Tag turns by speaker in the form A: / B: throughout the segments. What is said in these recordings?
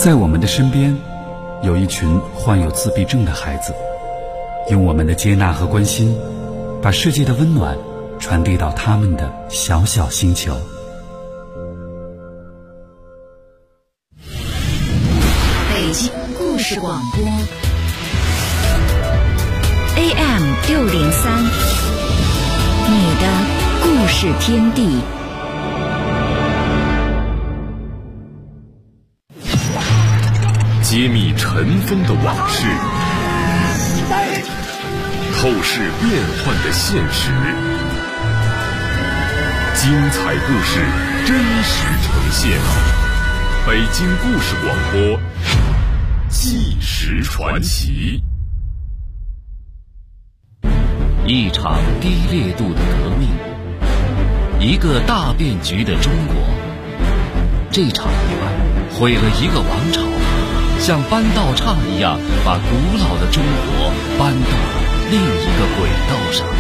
A: 在我们的身边，有一群患有自闭症的孩子，用我们的接纳和关心，把世界的温暖传递到他们的小小星球。
B: 北京故事广播 AM603，你的故事天地。
C: 揭秘尘封的往事，透视变幻的现实，精彩故事真实呈现。北京故事广播，纪实传奇。
D: 一场低烈度的革命，一个大变局的中国。这场意外毁了一个王朝，像搬道岔一样把古老的中国搬到了另一个轨道上。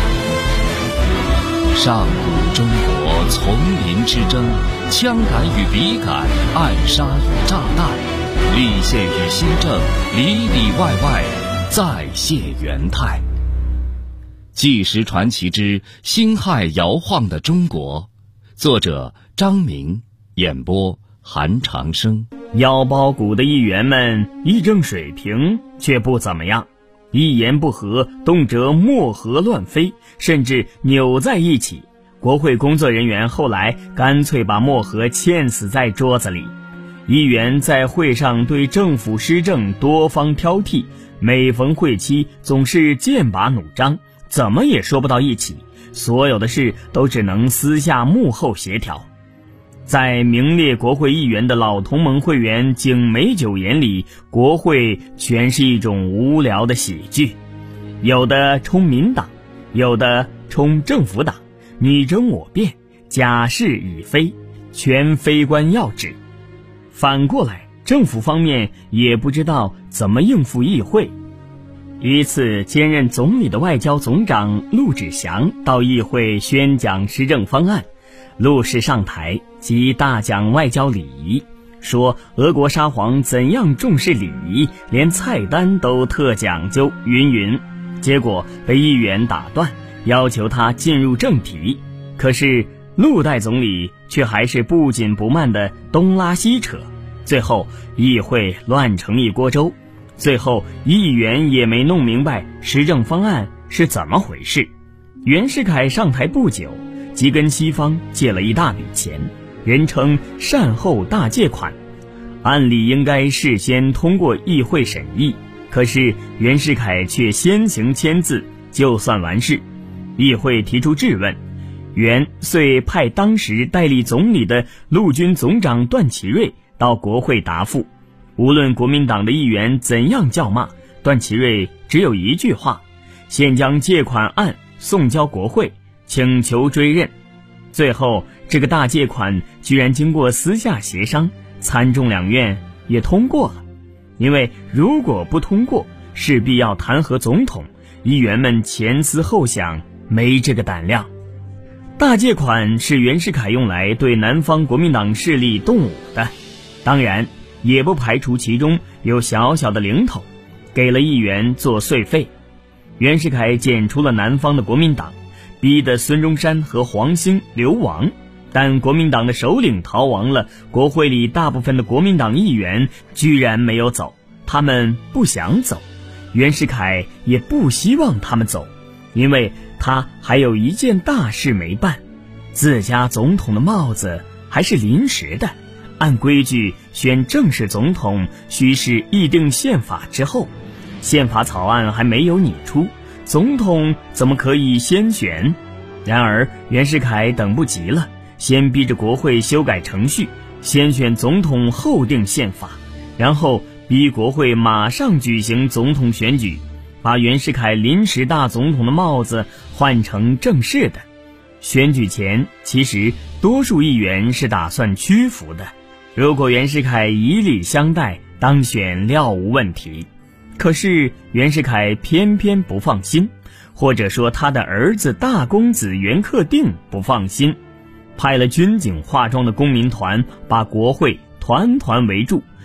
D: 上古中国丛林之争，枪杆与笔杆，暗杀与炸弹，立宪与新政，里里外外再现元态。纪实传奇之辛亥摇晃的中国，作者张明，演播韩长生。
E: 腰包骨的议员们议政水平却不怎么样，一言不合动辄墨盒乱飞，甚至扭在一起。国会工作人员后来干脆把墨盒嵌死在桌子里。议员在会上对政府施政多方挑剔，每逢会期总是剑拔弩张，怎么也说不到一起，所有的事都只能私下幕后协调。在名列国会议员的老同盟会员景美九眼里，国会全是一种无聊的喜剧，有的冲民党，有的冲政府党，你争我辩，假是已非，全非关要旨。反过来，政府方面也不知道怎么应付议会。一次，兼任总理的外交总长陆志祥到议会宣讲施政方案。陆氏上台即大讲外交礼仪，说俄国沙皇怎样重视礼仪，连菜单都特讲究云云。结果被议员打断，要求他进入正题。可是陆代总理却还是不紧不慢地东拉西扯，最后议会乱成一锅粥。最后议员也没弄明白施政方案是怎么回事。袁世凯上台不久，即跟西方借了一大笔钱，人称善后大借款，按理应该事先通过议会审议，可是袁世凯却先行签字就算完事。议会提出质问，袁遂派当时代理总理的陆军总长段祺瑞到国会答复。无论国民党的议员怎样叫骂，段祺瑞只有一句话：现将借款案送交国会，请求追认。最后这个大借款居然经过私下协商，参众两院也通过了。因为如果不通过，势必要弹劾总统，议员们前思后想，没这个胆量。大借款是袁世凯用来对南方国民党势力动武的，当然也不排除其中有小小的零头，给了议员做税费。袁世凯剪除了南方的国民党，逼得孙中山和黄兴流亡，但国民党的首领逃亡了，国会里大部分的国民党议员居然没有走，他们不想走，袁世凯也不希望他们走，因为他还有一件大事没办，自家总统的帽子还是临时的，按规矩选正式总统须是议定宪法之后，宪法草案还没有拟出，总统怎么可以先选？然而袁世凯等不及了，先逼着国会修改程序，先选总统后定宪法，然后逼国会马上举行总统选举，把袁世凯临时大总统的帽子换成正式的。选举前，其实多数议员是打算屈服的，如果袁世凯以礼相待，当选料无问题。可是袁世凯偏偏不放心，或者说他的儿子大公子袁克定不放心，派了军警化妆的公民团把国会团团围住，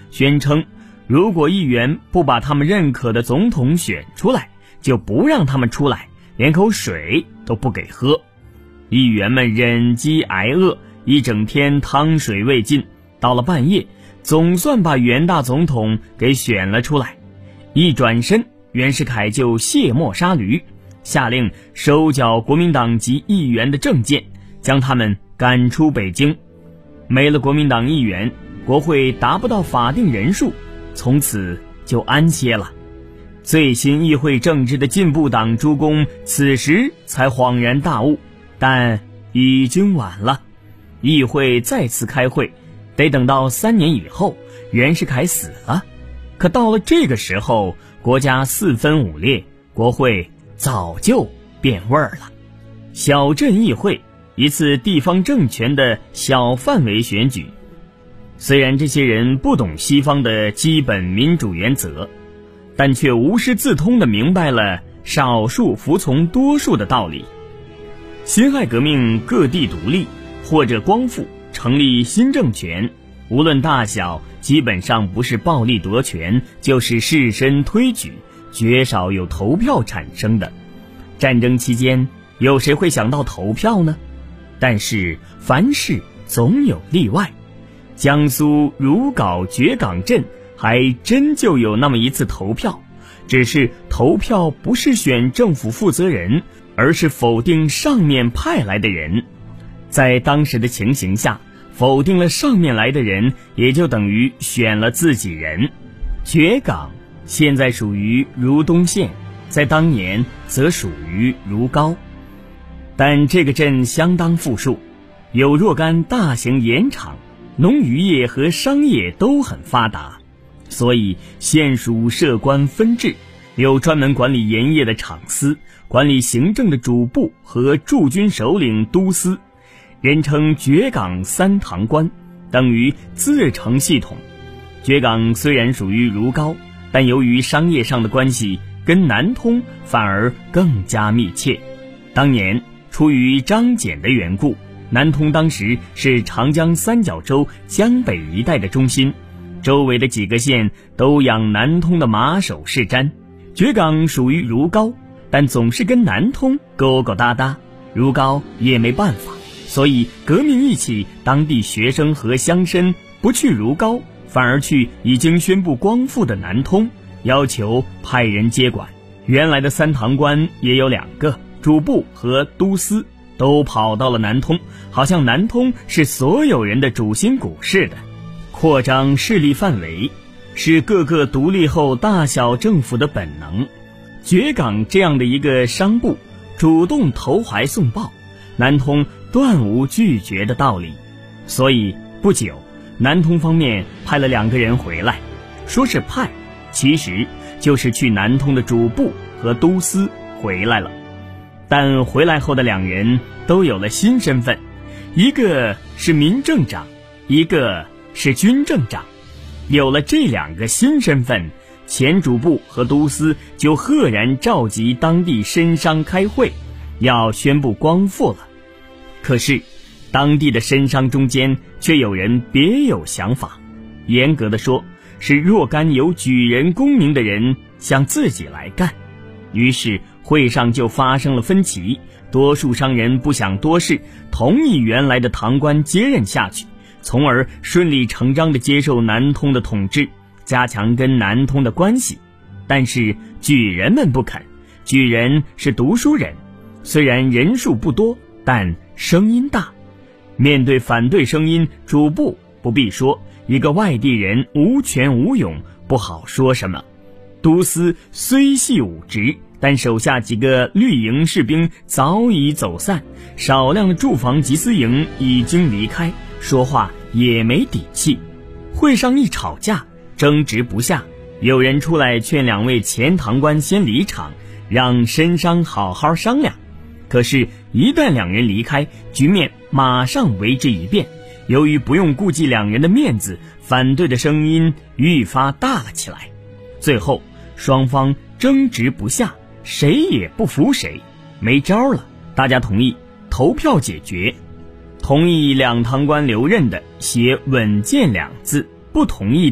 E: 宣称如果议员不把他们认可的总统选出来，就不让他们出来，连口水都不给喝。议员们忍饥挨饿，一整天汤水未进，到了半夜，总算把袁大总统给选了出来。一转身，袁世凯就卸磨杀驴，下令收缴国民党籍议员的证件，将他们赶出北京。没了国民党议员，国会达不到法定人数，从此就安歇了。最新议会政治的进步党诸公此时才恍然大悟，但已经晚了。议会再次开会，得等到3年以后，袁世凯死了。可到了这个时候，国家4分5裂，国会早就变味儿了。小镇议会，一次地方政权的小范围选举。虽然这些人不懂西方的基本民主原则，但却无师自通地明白了少数服从多数的道理。辛亥革命各地独立或者光复，成立新政权，无论大小，基本上不是暴力夺权，就是士绅推举，绝少有投票产生的。战争期间，有谁会想到投票呢？但是凡事总有例外，江苏如皋绝港镇还真就有那么一次投票，只是投票不是选政府负责人，而是否定上面派来的人。在当时的情形下，否定了上面来的人，也就等于选了自己人。绝港现在属于如东县，在当年则属于如皋。但这个镇相当富庶，有若干大型盐场，农渔业和商业都很发达，所以县属设官分治，有专门管理盐业的厂司，管理行政的主簿和驻军首领都司，人称绝港3堂官，等于自成系统。绝港虽然属于如皋，但由于商业上的关系，跟南通反而更加密切。当年出于张謇的缘故，南通当时是长江三角洲江北一带的中心，周围的几个县都养南通的马首是瞻。绝港属于如皋，但总是跟南通勾勾搭搭，如皋也没办法，所以革命一起，当地学生和乡绅不去如皋，反而去已经宣布光复的南通，要求派人接管。原来的3堂官也有2个，主簿和都司都跑到了南通，好像南通是所有人的主心骨似的。扩张势力范围是各个独立后大小政府的本能。绝港这样的一个商部主动投怀送抱，南通断无拒绝的道理。所以不久，南通方面派了2个人回来，说是派，其实就是去南通的主簿和都司回来了。但回来后的2人都有了新身份，一个是民政长，一个是军政长。有了这2个新身份，前主簿和都司就赫然召集当地绅商开会，要宣布光复了。可是当地的绅商中间却有人别有想法，严格的说，是若干有举人功名的人想自己来干。于是会上就发生了分歧，多数商人不想多事，同意原来的堂官接任下去，从而顺理成章地接受南通的统治，加强跟南通的关系。但是举人们不肯，举人是读书人，虽然人数不多，但声音大。面对反对声音，主簿不必说，一个外地人无权无勇，不好说什么。都司虽系武职，但手下几个绿营士兵早已走散，少量的驻防缉私营已经离开，说话也没底气。会上一吵架，争执不下，有人出来劝2位前堂官先离场，让绅商好好商量。可是一旦2人离开，局面马上为之一变。由于不用顾忌2人的面子，反对的声音愈发大了起来。最后双方争执不下，谁也不服谁，没招了，大家同意投票解决。同意2堂官留任的写稳健2字，不同意的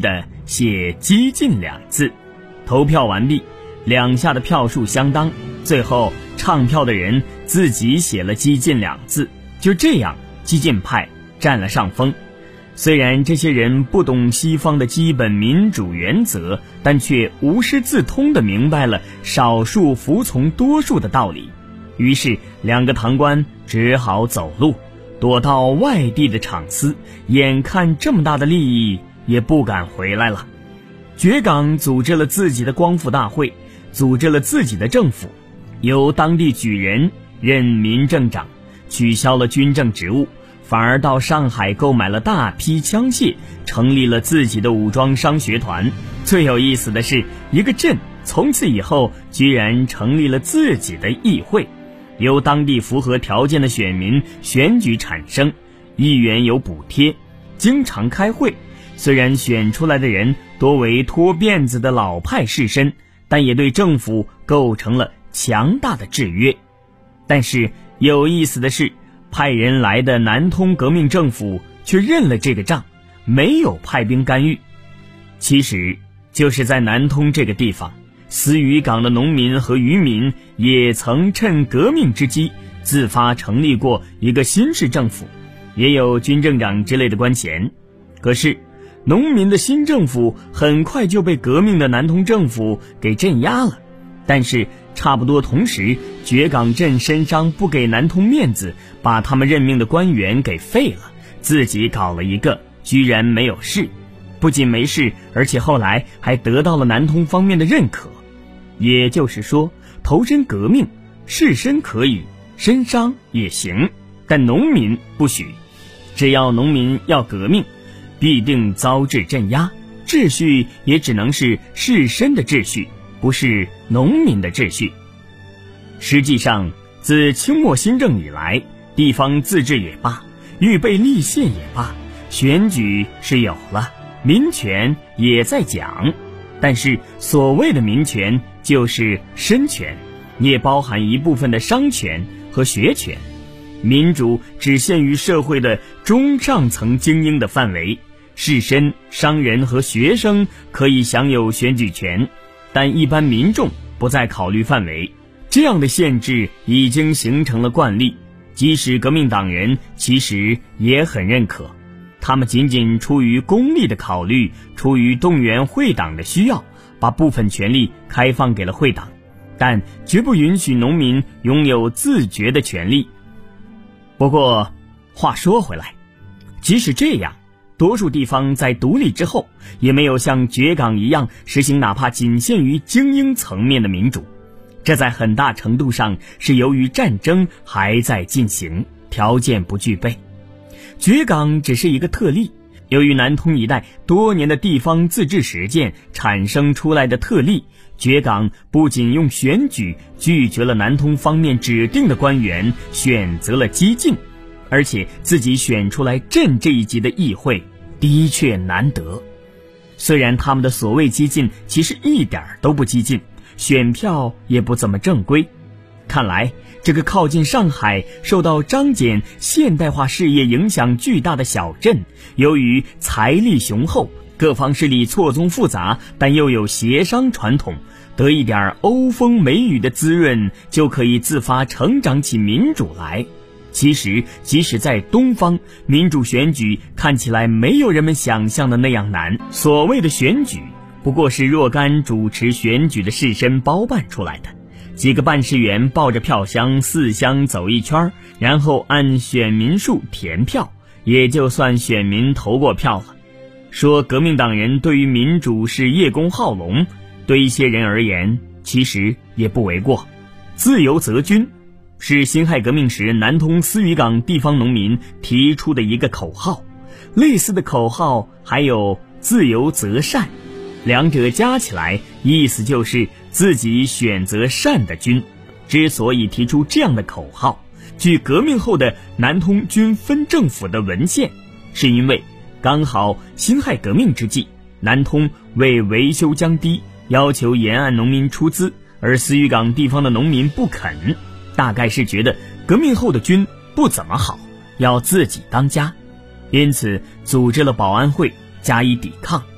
E: 写激进2字。投票完毕，两下的票数相当，最后唱票的人自己写了激进2字，就这样激进派占了上风。虽然这些人不懂西方的基本民主原则，但却无师自通地明白了少数服从多数的道理。于是2个堂官只好走路，躲到外地的场司，眼看这么大的利益也不敢回来了。觉岗组织了自己的光复大会，组织了自己的政府，由当地举人任民政长，取消了军政职务，反而到上海购买了大批枪械，成立了自己的武装商学团。最有意思的是，一个镇从此以后居然成立了自己的议会，由当地符合条件的选民选举产生，议员有补贴，经常开会。虽然选出来的人多为脱辫子的老派士绅，但也对政府构成了强大的制约。但是有意思的是，派人来的南通革命政府却认了这个账，没有派兵干预。其实就是在南通这个地方，思渔港的农民和渔民也曾趁革命之机自发成立过一个新式政府，也有军政长之类的官衔。可是农民的新政府很快就被革命的南通政府给镇压了。但是差不多同时，觉岗镇绅商不给南通面子，把他们任命的官员给废了，自己搞了一个，居然没有事。不仅没事，而且后来还得到了南通方面的认可。也就是说，投身革命，士绅可以，绅商也行，但农民不许。只要农民要革命，必定遭致镇压，秩序也只能是士绅的秩序，不是农民的秩序。实际上，自清末新政以来，地方自治也罢，预备立宪也罢，选举是有了，民权也在讲。但是所谓的民权就是绅权，也包含一部分的商权和学权。民主只限于社会的中上层精英的范围，士绅、商人和学生可以享有选举权，但一般民众不在考虑范围。这样的限制已经形成了惯例，即使革命党人其实也很认可，他们仅仅出于功利的考虑，出于动员会党的需要，把部分权力开放给了会党，但绝不允许农民拥有自决的权利。不过话说回来，即使这样，多数地方在独立之后也没有像觉岗一样实行哪怕仅限于精英层面的民主，这在很大程度上是由于战争还在进行，条件不具备。觉岗只是一个特例，由于南通一带多年的地方自治实践产生出来的特例，觉岗不仅用选举拒绝了南通方面指定的官员，选择了激进，而且自己选出来镇这一级的议会，的确难得。虽然他们的所谓激进其实一点都不激进，选票也不怎么正规。看来这个靠近上海、受到张謇现代化事业影响巨大的小镇，由于财力雄厚，各方势力错综复杂，但又有协商传统，得一点欧风美雨的滋润，就可以自发成长起民主来。其实即使在东方，民主选举看起来没有人们想象的那样难。所谓的选举不过是若干主持选举的士绅包办出来的，几个办事员抱着票箱4乡走一圈，然后按选民数填票，也就算选民投过票了。说革命党人对于民主是叶公好龙，对一些人而言其实也不为过。自由则军是辛亥革命时南通思渔港地方农民提出的一个口号，类似的口号还有自由则善，两者加起来意思就是自己选择善的军。之所以提出这样的口号，据革命后的南通军分政府的文献，是因为刚好辛亥革命之际，南通为维修江堤要求沿岸农民出资，而思渔港地方的农民不肯，大概是觉得革命后的军不怎么好，要自己当家，因此组织了保安会加以抵抗。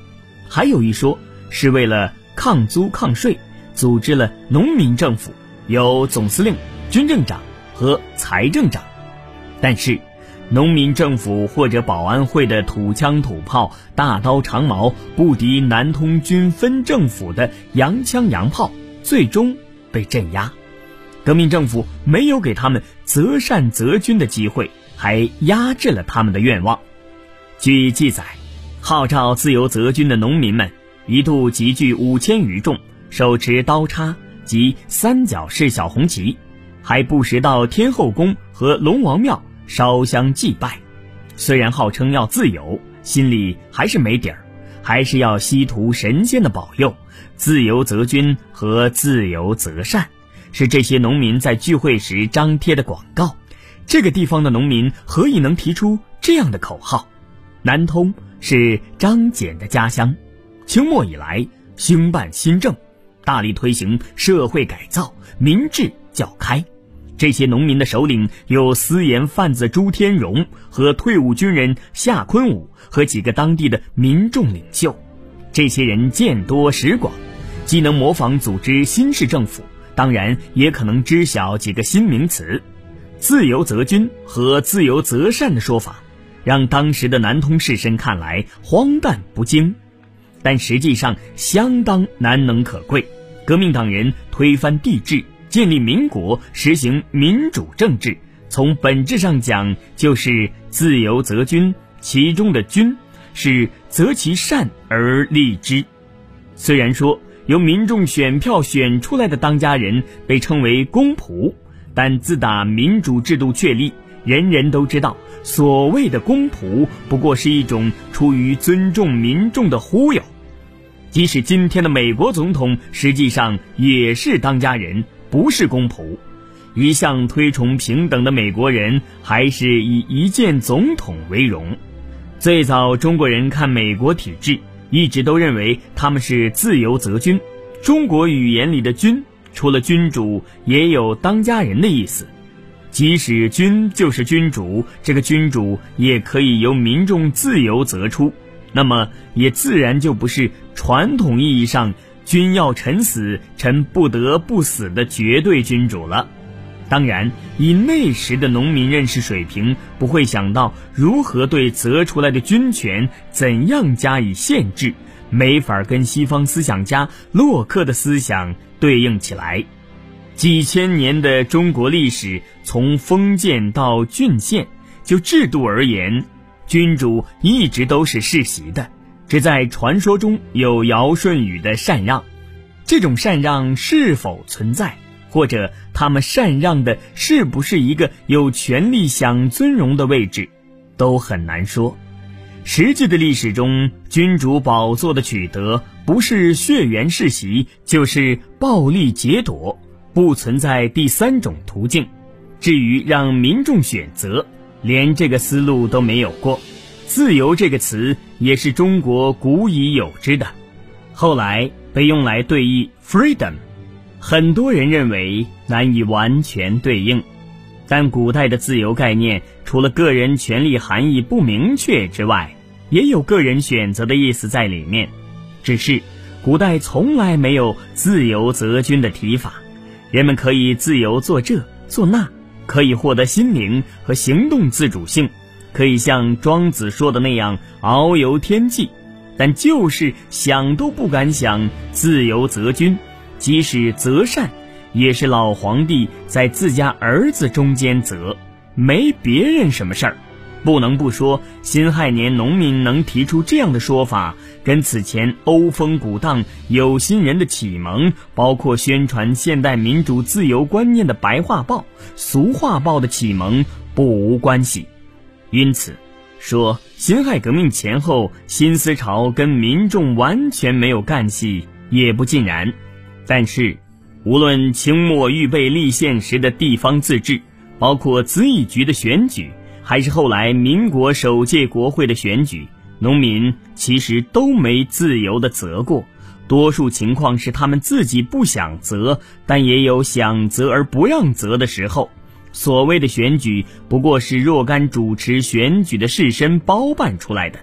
E: 还有一说是为了抗租抗税，组织了农民政府，有总司令、军政长和财政长。但是农民政府或者保安会的土枪土炮、大刀长矛不敌南通军分政府的洋枪洋炮，最终被镇压。革命政府没有给他们择善择君的机会，还压制了他们的愿望。据记载，号召自由择军的农民们一度集聚5000余众，手持刀叉及三角式小红旗，还不时到天后宫和龙王庙烧香祭拜。虽然号称要自由，心里还是没底儿，还是要希图神仙的保佑。自由择军和自由择善是这些农民在聚会时张贴的广告。这个地方的农民何以能提出这样的口号？南通是张謇的家乡，清末以来兴办新政，大力推行社会改造，民智较开。这些农民的首领有私盐贩子朱天荣和退伍军人夏坤武和几个当地的民众领袖。这些人见多识广，既能模仿组织新式政府，当然也可能知晓几个新名词。自由择军和自由择善的说法让当时的南通士绅看来荒诞不经，但实际上相当难能可贵。革命党人推翻帝制，建立民国，实行民主政治，从本质上讲就是自由择军，其中的军是择其善而立之。虽然说由民众选票选出来的当家人被称为公仆，但自打民主制度确立，人人都知道所谓的公仆不过是一种出于尊重民众的忽悠。即使今天的美国总统实际上也是当家人，不是公仆。一向推崇平等的美国人还是以一见总统为荣。最早中国人看美国体制，一直都认为他们是自由择军。中国语言里的君除了君主也有当家人的意思，即使君就是君主，这个君主也可以由民众自由择出，那么也自然就不是传统意义上君要臣死，臣不得不死的绝对君主了。当然，以那时的农民认识水平，不会想到如何对择出来的军权怎样加以限制，没法跟西方思想家洛克的思想对应起来。几千年的中国历史，从封建到郡县，就制度而言，君主一直都是世袭的，只在传说中有尧舜禹的禅让。这种禅让是否存在，或者他们禅让的是不是一个有权力享尊荣的位置，都很难说。实际的历史中，君主宝座的取得不是血缘世袭，就是暴力劫夺，不存在第三种途径。至于让民众选择，连这个思路都没有过。自由这个词也是中国古已有之的，后来被用来对译 freedom， 很多人认为难以完全对应。但古代的自由概念除了个人权利含义不明确之外，也有个人选择的意思在里面，只是古代从来没有自由择军的提法。人们可以自由做这做那，可以获得心灵和行动自主性，可以像庄子说的那样遨游天际，但就是想都不敢想自由择军，即使择善，也是老皇帝在自家儿子中间择，没别人什么事儿。不能不说，辛亥年农民能提出这样的说法，跟此前欧风鼓荡有心人的启蒙，包括宣传现代民主自由观念的白话报、俗话报的启蒙不无关系。因此说辛亥革命前后新思潮跟民众完全没有干系也不尽然。但是无论清末预备立宪时的地方自治，包括咨议局的选举，还是后来民国首届国会的选举，农民其实都没自由的择过，多数情况是他们自己不想择，但也有想择而不让择的时候。所谓的选举不过是若干主持选举的士绅包办出来的，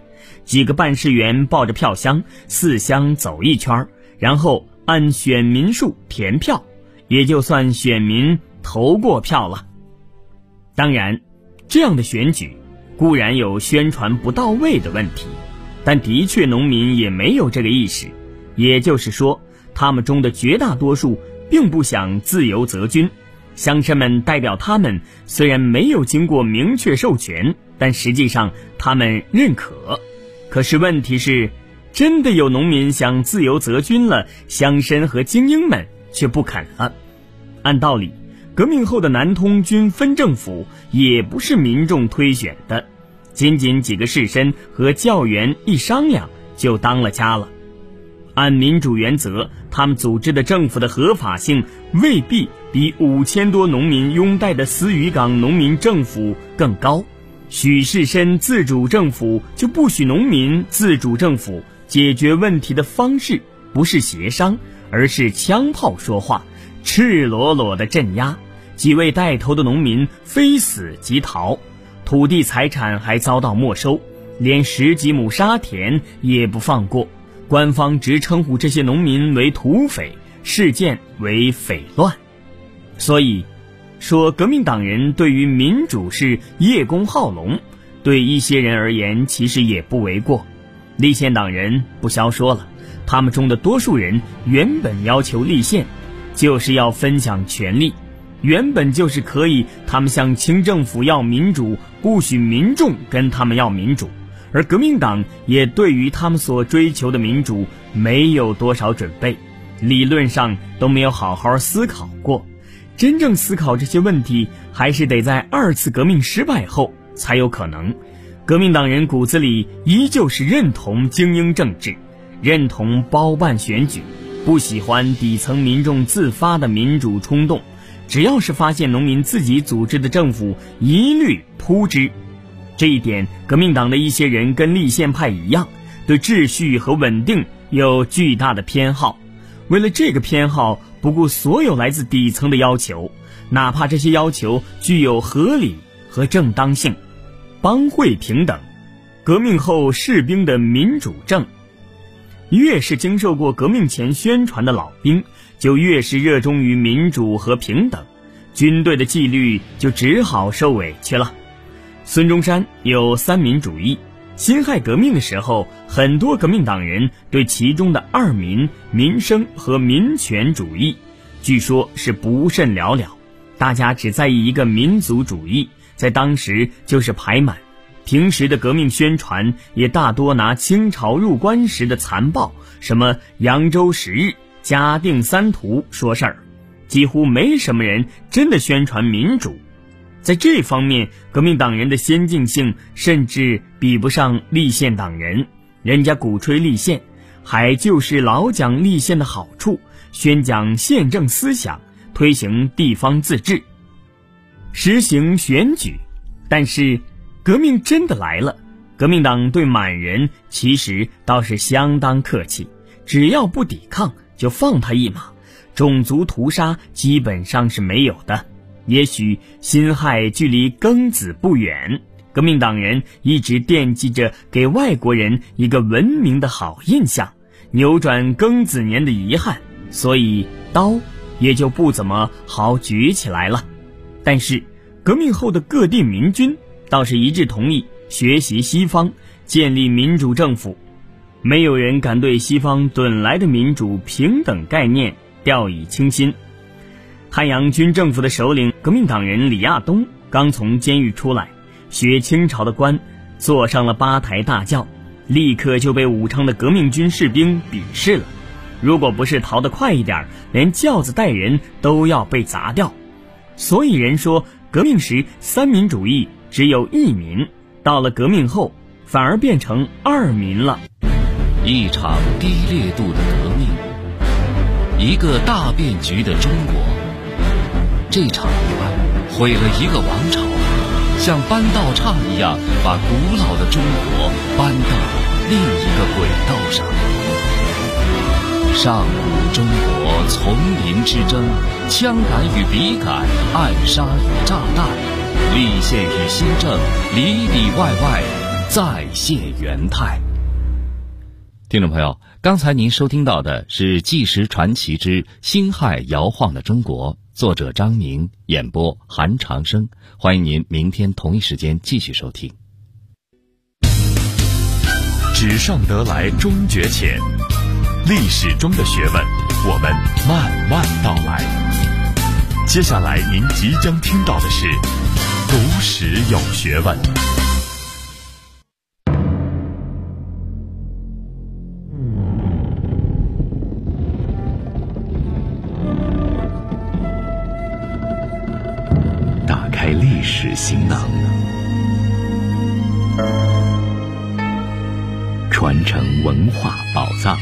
E: 几个办事员抱着票箱四乡走一圈，然后按选民数填票，也就算选民投过票了。当然，这样的选举固然有宣传不到位的问题，但的确农民也没有这个意识，也就是说，他们中的绝大多数并不想自由择军。乡绅们代表他们，虽然没有经过明确授权，但实际上他们认可。可是问题是，真的有农民想自由择军了，乡绅和精英们却不肯了。按道理，革命后的南通军分政府也不是民众推选的，仅仅几个士绅和教员一商量就当了家了。按民主原则，他们组织的政府的合法性未必比5000多农民拥戴的思渔港农民政府更高。许士绅自主政府就不许农民自主政府，解决问题的方式不是协商，而是枪炮说话，赤裸裸的镇压。几位带头的农民非死即逃，土地财产还遭到没收，连10几亩沙田也不放过。官方直称呼这些农民为土匪，事件为匪乱。所以说，革命党人对于民主是叶公好龙，对一些人而言其实也不为过。立宪党人不消说了，他们中的多数人原本要求立宪，就是要分享权力，原本就是可以他们向清政府要民主，不许民众跟他们要民主。而革命党也对于他们所追求的民主没有多少准备，理论上都没有好好思考过。真正思考这些问题，还是得在2次革命失败后才有可能。革命党人骨子里依旧是认同精英政治，认同包办选举，不喜欢底层民众自发的民主冲动，只要是发现农民自己组织的政府，一律扑之。这一点，革命党的一些人跟立宪派一样，对秩序和稳定有巨大的偏好。为了这个偏好，不顾所有来自底层的要求，哪怕这些要求具有合理和正当性。帮会平等，革命后士兵的民主政。越是经受过革命前宣传的老兵，就越是热衷于民主和平等，军队的纪律就只好受委屈了。孙中山有三民主义，辛亥革命的时候，很多革命党人对其中的二民、民生和民权主义据说是不甚了了，大家只在意一个民族主义，在当时就是排满。平时的革命宣传也大多拿清朝入关时的残暴，什么扬州10日、嘉定3屠说事儿，几乎没什么人真的宣传民主。在这方面，革命党人的先进性甚至比不上立宪党人，人家鼓吹立宪，还就是老讲立宪的好处，宣讲宪政思想，推行地方自治，实行选举。但是革命真的来了，革命党对满人其实倒是相当客气，只要不抵抗就放他一马，种族屠杀基本上是没有的。也许辛亥距离庚子不远，革命党人一直惦记着给外国人一个文明的好印象，扭转庚子年的遗憾，所以刀也就不怎么好举起来了。但是革命后的各地民军倒是一致同意学习西方，建立民主政府，没有人敢对西方趸来的民主平等概念掉以轻心。汉阳军政府的首领革命党人李亚东刚从监狱出来，学清朝的官，坐上了8抬大轿，立刻就被武昌的革命军士兵鄙视了。如果不是逃得快一点，连轿子带人都要被砸掉。所以人说革命时三民主义只有一民，到了革命后反而变成二民了。
D: 一场低烈度的革命，一个大变局的中国。这场意外毁了一个王朝，像搬道岔一样把古老的中国搬到另一个轨道上。上古中国丛林之争，枪杆与笔杆，暗杀与炸弹，立宪与新政，里里外外再现元态。 听众朋友，刚才您收听到的是《纪实传奇之辛亥摇晃的中国》，作者张明，演播韩长生。欢迎您明天同一时间继续收听。
C: 纸上得来终觉浅，历史中的学问，我们慢慢道来。接下来您即将听到的是读史有学问。打开历史行囊，传承文化宝藏。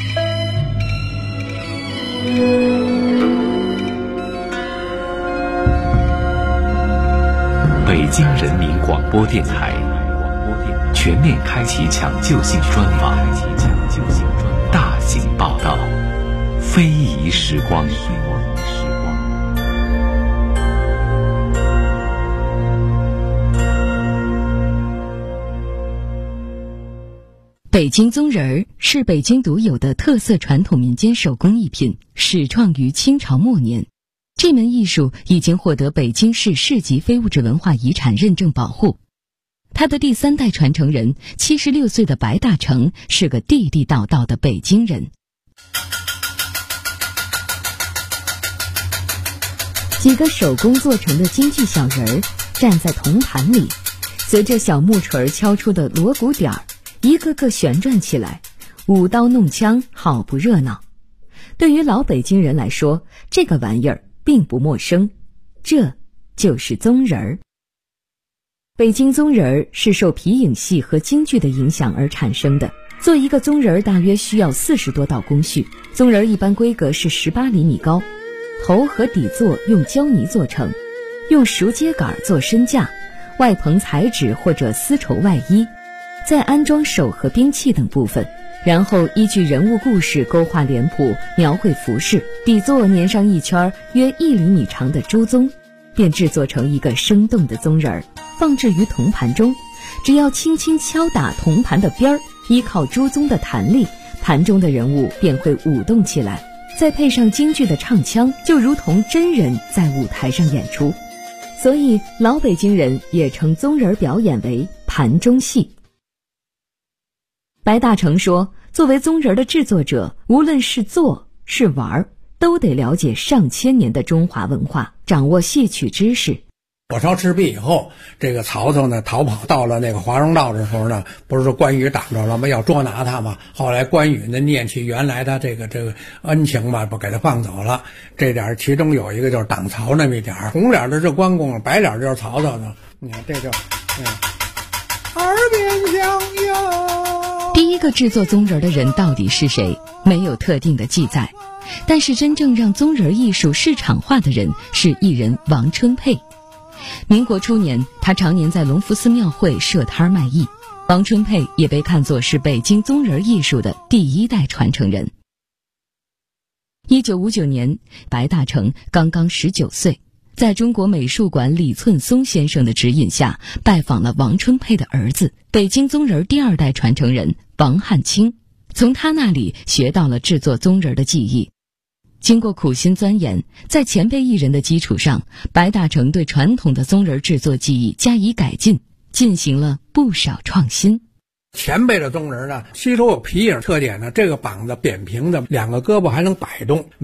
C: 北京人民广播电台全面开启抢救性专访，大型报道，非遗时光。
B: 北京宗人儿是北京独有的特色传统民间手工艺品，始创于清朝末年。这门艺术已经获得北京市市级非物质文化遗产认证保护。他的第3代传承人76岁的白大成是个地地道道的北京人。几个手工做成的京剧小人儿站在铜盘里，随着小木锤敲出的锣鼓点儿，一个个旋转起来，舞刀弄枪，好不热闹。对于老北京人来说，这个玩意儿并不陌生，这就是宗人儿。北京宗人儿是受皮影戏和京剧的影响而产生的。做一个宗人儿大约需要40多道工序，宗人儿一般规格是18厘米高，头和底座用胶泥做成，用熟秸秆做身架，外棚彩纸或者丝绸外衣，再安装手和兵器等部分，然后依据人物故事勾画脸谱，描绘服饰，底座粘上一圈约1厘米长的猪鬃，便制作成一个生动的宗人儿，放置于铜盘中。只要轻轻敲打铜盘的边儿，依靠猪鬃的弹力，盘中的人物便会舞动起来，再配上京剧的唱腔，就如同真人在舞台上演出。所以老北京人也称宗人表演为盘中戏。白大成说，作为宗人的制作者，无论是做是玩，都得了解上千年的中华文化，掌握戏曲知识。
F: 火烧赤壁以后，这个曹操呢逃跑到了那个华容道的时候呢，不是说关羽挡着了吗？要捉拿他嘛。后来关羽呢念起原来他这个恩情嘛，不给他放走了。这点其中有一个就是挡曹那么一点，红脸的是关公，白脸就是曹操呢。你看这就耳边响哟。
B: 第一个制作宗人的人到底是谁？没有特定的记载，但是真正让宗人艺术市场化的人是艺人王春佩。民国初年，他常年在隆福寺庙会设摊卖艺。王春佩也被看作是北京宗人艺术的第1代传承人。1959年，白大成刚刚19岁，在中国美术馆李寸松先生的指引下，拜访了王春佩的儿子，北京宗人第2代传承人王汉卿，从他那里学到了制作宗人的技艺。经过苦心钻研，在前辈艺人的基础上，白大成对传统的宗人制作技艺加以改进，进行了不少创新。
F: 前辈的宗人呢，吸收有皮影特点呢，这个膀子扁平的，2个胳膊还能摆动。